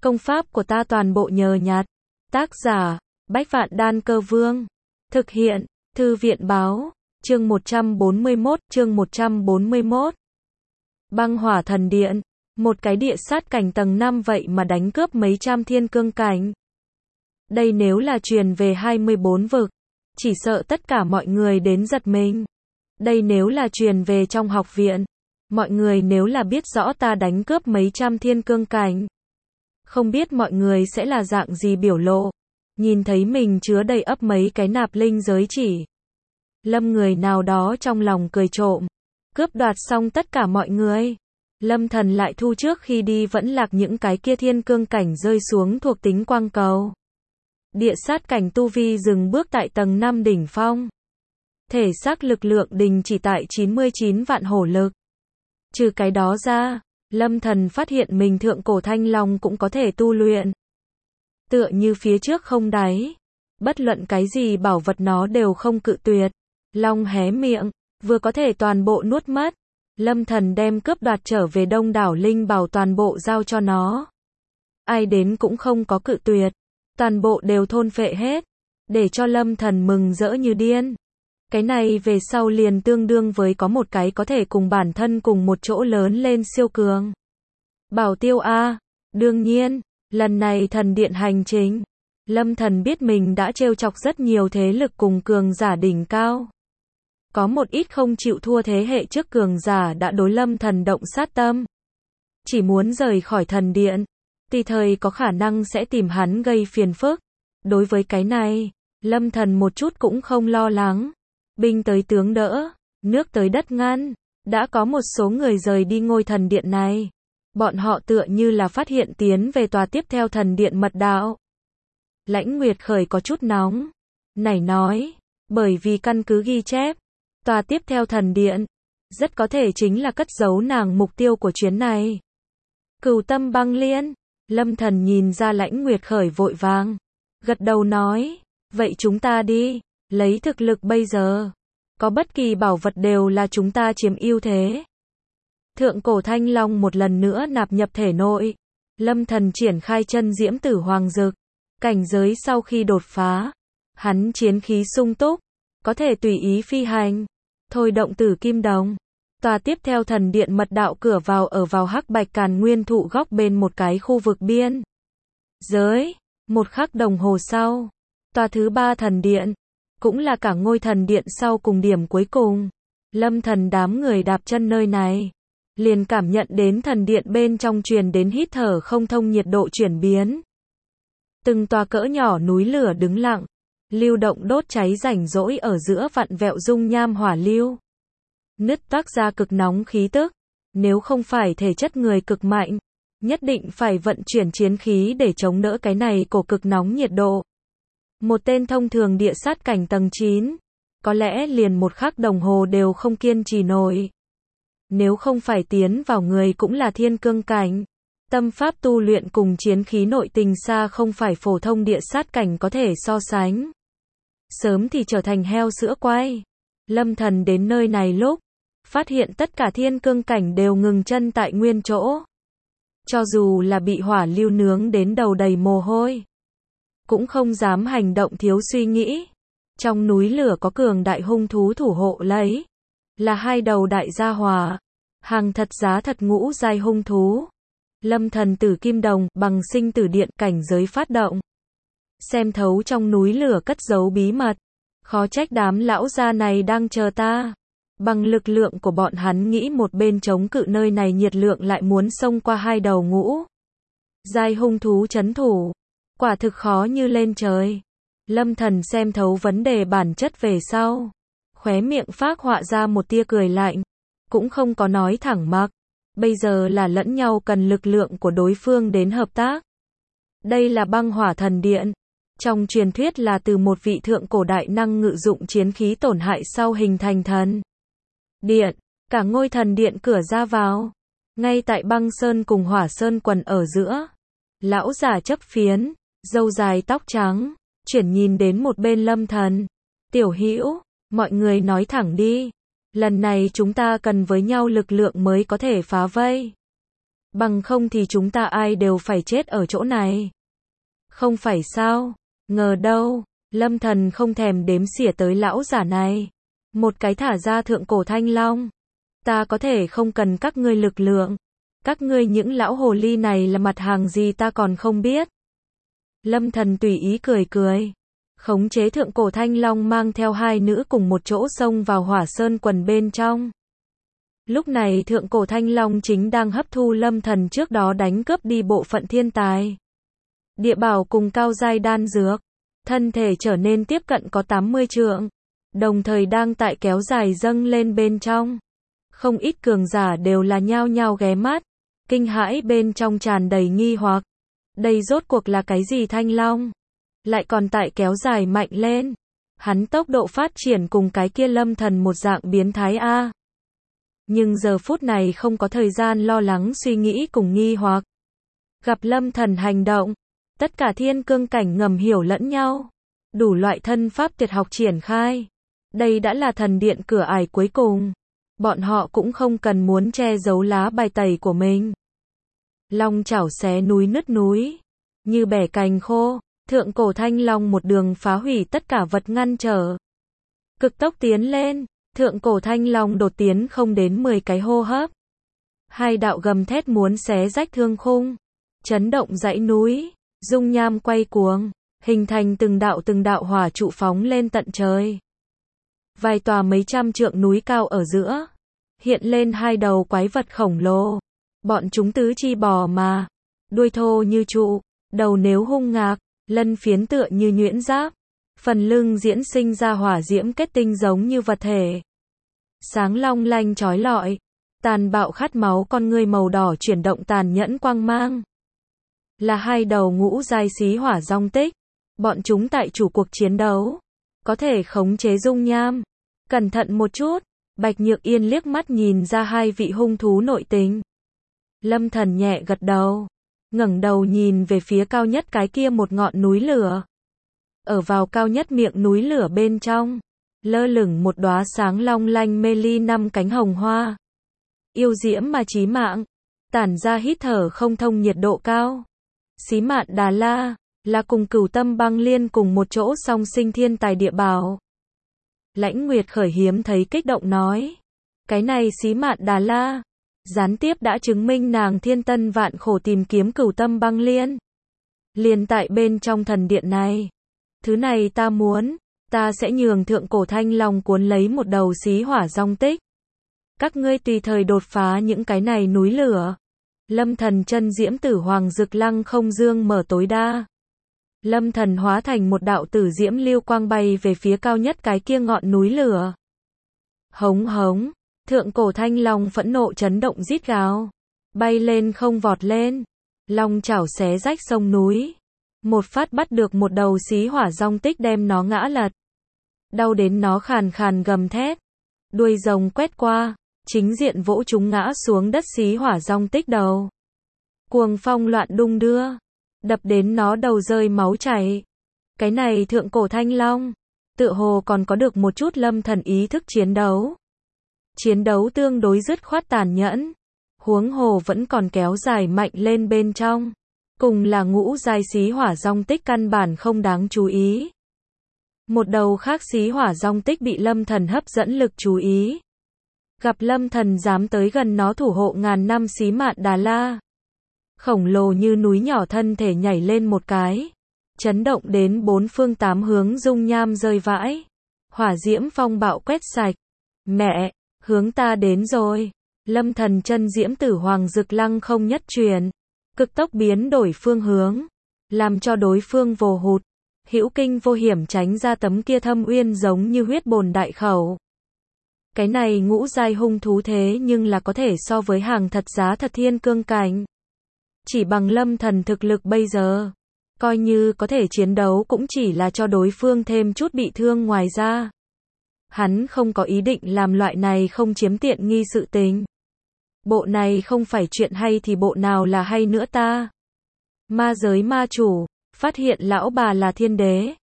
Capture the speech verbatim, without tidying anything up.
Công pháp của ta toàn bộ nhờ nhặt. Tác giả, Bách Vạn Đan Cơ Vương. Thực hiện, Thư viện Báo. Chương một trăm bốn mươi mốt, chương một trăm bốn mươi mốt. Băng Hỏa Thần Điện. Một cái địa sát cảnh tầng năm vậy mà đánh cướp mấy trăm thiên cương cảnh. Đây nếu là truyền về hai mươi bốn vực, chỉ sợ tất cả mọi người đến giật mình. Đây nếu là truyền về trong học viện, mọi người nếu là biết rõ ta đánh cướp mấy trăm thiên cương cảnh, không biết mọi người sẽ là dạng gì biểu lộ. Nhìn thấy mình chứa đầy ấp mấy cái nạp linh giới chỉ, Lâm người nào đó trong lòng cười trộm. Cướp đoạt xong tất cả mọi người, Lâm Thần lại thu trước khi đi vẫn lạc những cái kia thiên cương cảnh rơi xuống thuộc tính quang cầu. Địa sát cảnh tu vi dừng bước tại tầng năm đỉnh phong. Thể xác lực lượng đình chỉ tại chín mươi chín vạn hổ lực. Trừ cái đó ra, Lâm Thần phát hiện mình thượng cổ thanh long cũng có thể tu luyện. Tựa như phía trước không đáy, bất luận cái gì bảo vật nó đều không cự tuyệt. Long hé miệng, vừa có thể toàn bộ nuốt mất. Lâm Thần đem cướp đoạt trở về đông đảo linh bảo toàn bộ giao cho nó. Ai đến cũng không có cự tuyệt, toàn bộ đều thôn phệ hết, để cho Lâm Thần mừng rỡ như điên. Cái này về sau liền tương đương với có một cái có thể cùng bản thân cùng một chỗ lớn lên siêu cường. Bảo tiêu A, đương nhiên, lần này thần điện hành trình, Lâm Thần biết mình đã trêu chọc rất nhiều thế lực cùng cường giả đỉnh cao. Có một ít không chịu thua thế hệ trước cường giả đã đối Lâm Thần động sát tâm. Chỉ muốn rời khỏi thần điện, tùy thời có khả năng sẽ tìm hắn gây phiền phức. Đối với cái này, Lâm Thần một chút cũng không lo lắng. Binh tới tướng đỡ, nước tới đất ngăn. Đã có một số người rời đi ngôi thần điện này. Bọn họ tựa như là phát hiện tiến về tòa tiếp theo thần điện mật đạo. Lãnh Nguyệt Khởi có chút nóng. Nảy nói, bởi vì căn cứ ghi chép, tòa tiếp theo thần điện, rất có thể chính là cất giấu nàng mục tiêu của chuyến này. Cửu Tâm Băng Liên. Lâm Thần nhìn ra Lãnh Nguyệt Khởi vội vàng, gật đầu nói, vậy chúng ta đi. Lấy thực lực bây giờ, có bất kỳ bảo vật đều là chúng ta chiếm ưu thế. Thượng cổ thanh long một lần nữa nạp nhập thể nội. Lâm Thần triển khai chân diễm tử hoàng dực. Cảnh giới sau khi đột phá, hắn chiến khí sung túc, có thể tùy ý phi hành. Thôi động tử kim đồng. Tòa tiếp theo thần điện mật đạo cửa vào ở vào hắc bạch càn nguyên thụ góc bên một cái khu vực biên giới. Một khắc đồng hồ sau, tòa thứ ba thần điện, cũng là cả ngôi thần điện sau cùng điểm cuối cùng. Lâm Thần đám người đạp chân nơi này, liền cảm nhận đến thần điện bên trong truyền đến hít thở không thông nhiệt độ chuyển biến. Từng tòa cỡ nhỏ núi lửa đứng lặng, lưu động đốt cháy rảnh rỗi ở giữa vặn vẹo dung nham hỏa lưu. Nứt toác ra cực nóng khí tức, nếu không phải thể chất người cực mạnh, nhất định phải vận chuyển chiến khí để chống đỡ cái này cổ cực nóng nhiệt độ. Một tên thông thường địa sát cảnh tầng chín, có lẽ liền một khắc đồng hồ đều không kiên trì nổi. Nếu không phải tiến vào người cũng là thiên cương cảnh, tâm pháp tu luyện cùng chiến khí nội tình xa không phải phổ thông địa sát cảnh có thể so sánh. Sớm thì trở thành heo sữa quay. Lâm Thần đến nơi này lúc, phát hiện tất cả thiên cương cảnh đều ngừng chân tại nguyên chỗ. Cho dù là bị hỏa lưu nướng đến đầu đầy mồ hôi, cũng không dám hành động thiếu suy nghĩ. Trong núi lửa có cường đại hung thú thủ hộ lấy, là hai đầu đại gia hỏa, hàng thật giá thật ngũ giai hung thú. Lâm Thần tử kim đồng, bằng sinh tử điện, cảnh giới phát động. Xem thấu trong núi lửa cất giấu bí mật, khó trách đám lão gia này đang chờ ta. Bằng lực lượng của bọn hắn nghĩ một bên chống cự nơi này nhiệt lượng lại muốn xông qua hai đầu ngũ giai hung thú trấn thủ. Quả thực khó như lên trời. Lâm Thần xem thấu vấn đề bản chất về sau, khóe miệng phác họa ra một tia cười lạnh, cũng không có nói thẳng mặc. Bây giờ là lẫn nhau cần lực lượng của đối phương đến hợp tác. Đây là băng hỏa thần điện. Trong truyền thuyết là từ một vị thượng cổ đại năng ngự dụng chiến khí tổn hại sau hình thành thần điện. Cả ngôi thần điện cửa ra vào, ngay tại băng sơn cùng hỏa sơn quần ở giữa. Lão già chấp phiến, râu dài tóc trắng, chuyển nhìn đến một bên Lâm Thần. Tiểu Hữu, mọi người nói thẳng đi. Lần này chúng ta cần với nhau lực lượng mới có thể phá vây. Bằng không thì chúng ta ai đều phải chết ở chỗ này. Không phải sao? Ngờ đâu, Lâm Thần không thèm đếm xỉa tới lão giả này. Một cái thả ra thượng cổ thanh long. Ta có thể không cần các ngươi lực lượng. Các ngươi những lão hồ ly này là mặt hàng gì ta còn không biết. Lâm Thần tùy ý cười cười. Khống chế thượng cổ thanh long mang theo hai nữ cùng một chỗ xông vào hỏa sơn quần bên trong. Lúc này thượng cổ thanh long chính đang hấp thu Lâm Thần trước đó đánh cướp đi bộ phận thiên tài. Địa bảo cùng cao giai đan dược. Thân thể trở nên tiếp cận có tám mươi trượng. Đồng thời đang tại kéo dài dâng lên bên trong. Không ít cường giả đều là nhao nhao ghé mắt. Kinh hãi bên trong tràn đầy nghi hoặc. Đây rốt cuộc là cái gì thanh long? Lại còn tại kéo dài mạnh lên. Hắn tốc độ phát triển cùng cái kia Lâm Thần một dạng biến thái a. Nhưng giờ phút này không có thời gian lo lắng suy nghĩ cùng nghi hoặc. Gặp Lâm Thần hành động, tất cả thiên cương cảnh ngầm hiểu lẫn nhau. Đủ loại thân pháp tuyệt học triển khai. Đây đã là thần điện cửa ải cuối cùng. Bọn họ cũng không cần muốn che giấu lá bài tẩy của mình. Long chảo xé núi nứt núi. Như bẻ cành khô, thượng cổ thanh long một đường phá hủy tất cả vật ngăn trở. Cực tốc tiến lên, thượng cổ thanh long đột tiến không đến mười cái hô hấp. Hai đạo gầm thét muốn xé rách thương khung. Chấn động dãy núi, dung nham quay cuồng, hình thành từng đạo từng đạo hỏa trụ phóng lên tận trời. Vài tòa mấy trăm trượng núi cao ở giữa, hiện lên hai đầu quái vật khổng lồ. Bọn chúng tứ chi bò mà, đuôi thô như trụ, đầu nếu hung ngạc, lân phiến tựa như nhuyễn giáp, phần lưng diễn sinh ra hỏa diễm kết tinh giống như vật thể. Sáng long lanh chói lọi, tàn bạo khát máu con ngươi màu đỏ chuyển động tàn nhẫn quang mang. Là hai đầu ngũ giai xí hỏa dòng tích, bọn chúng tại chủ cuộc chiến đấu, có thể khống chế dung nham. Cẩn thận một chút, Bạch Nhược Yên liếc mắt nhìn ra hai vị hung thú nội tình. Lâm Thần nhẹ gật đầu, ngẩng đầu nhìn về phía cao nhất cái kia một ngọn núi lửa. Ở vào cao nhất miệng núi lửa bên trong, lơ lửng một đóa sáng long lanh mê ly năm cánh hồng hoa. Yêu diễm mà chí mạng, tản ra hít thở không thông nhiệt độ cao. Xí Mạn Đà La, là cùng Cửu Tâm Băng Liên cùng một chỗ song sinh thiên tài địa bảo. Lãnh Nguyệt Khởi hiếm thấy kích động nói. Cái này Xí Mạn Đà La, gián tiếp đã chứng minh nàng thiên tân vạn khổ tìm kiếm Cửu Tâm Băng Liên. Liền tại bên trong thần điện này. Thứ này ta muốn, ta sẽ nhường thượng cổ thanh long cuốn lấy một đầu xí hỏa dòng tích. Các ngươi tùy thời đột phá những cái này núi lửa. Lâm Thần chân diễm tử hoàng dực lăng không dương mở tối đa. Lâm Thần hóa thành một đạo tử diễm lưu quang bay về phía cao nhất cái kia ngọn núi lửa. Hống hống, thượng cổ thanh long phẫn nộ chấn động rít gào, bay lên không vọt lên, long chảo xé rách sông núi, một phát bắt được một đầu xí hỏa dòng tích đem nó ngã lật. Đau đến nó khàn khàn gầm thét, đuôi rồng quét qua, chính diện vỗ chúng ngã xuống đất xí hỏa dòng tích đầu. Cuồng phong loạn đung đưa, đập đến nó đầu rơi máu chảy. Cái này thượng cổ thanh long, tựa hồ còn có được một chút Lâm Thần ý thức chiến đấu. Chiến đấu tương đối dứt khoát tàn nhẫn, huống hồ vẫn còn kéo dài mạnh lên bên trong. Cùng là ngũ giai xí hỏa dòng tích căn bản không đáng chú ý. Một đầu khác xí hỏa dòng tích bị Lâm Thần hấp dẫn lực chú ý. Gặp Lâm Thần dám tới gần nó thủ hộ ngàn năm Xí Mạn Đà La. Khổng lồ như núi nhỏ thân thể nhảy lên một cái, chấn động đến bốn phương tám hướng dung nham rơi vãi. Hỏa diễm phong bạo quét sạch. Mẹ, hướng ta đến rồi. Lâm Thần chân diễm tử hoàng dực lăng không nhất truyền, cực tốc biến đổi phương hướng, làm cho đối phương vồ hụt, hữu kinh vô hiểm tránh ra tấm kia thâm uyên giống như huyết bồn đại khẩu. Cái này ngũ giai hung thú thế nhưng là có thể so với hàng thật giá thật thiên cương cảnh. Chỉ bằng Lâm Thần thực lực bây giờ, coi như có thể chiến đấu cũng chỉ là cho đối phương thêm chút bị thương ngoài ra. Hắn không có ý định làm loại này không chiếm tiện nghi sự tình. Bộ này không phải chuyện hay thì bộ nào là hay nữa ta. Ma giới ma chủ, phát hiện lão bà là thiên đế.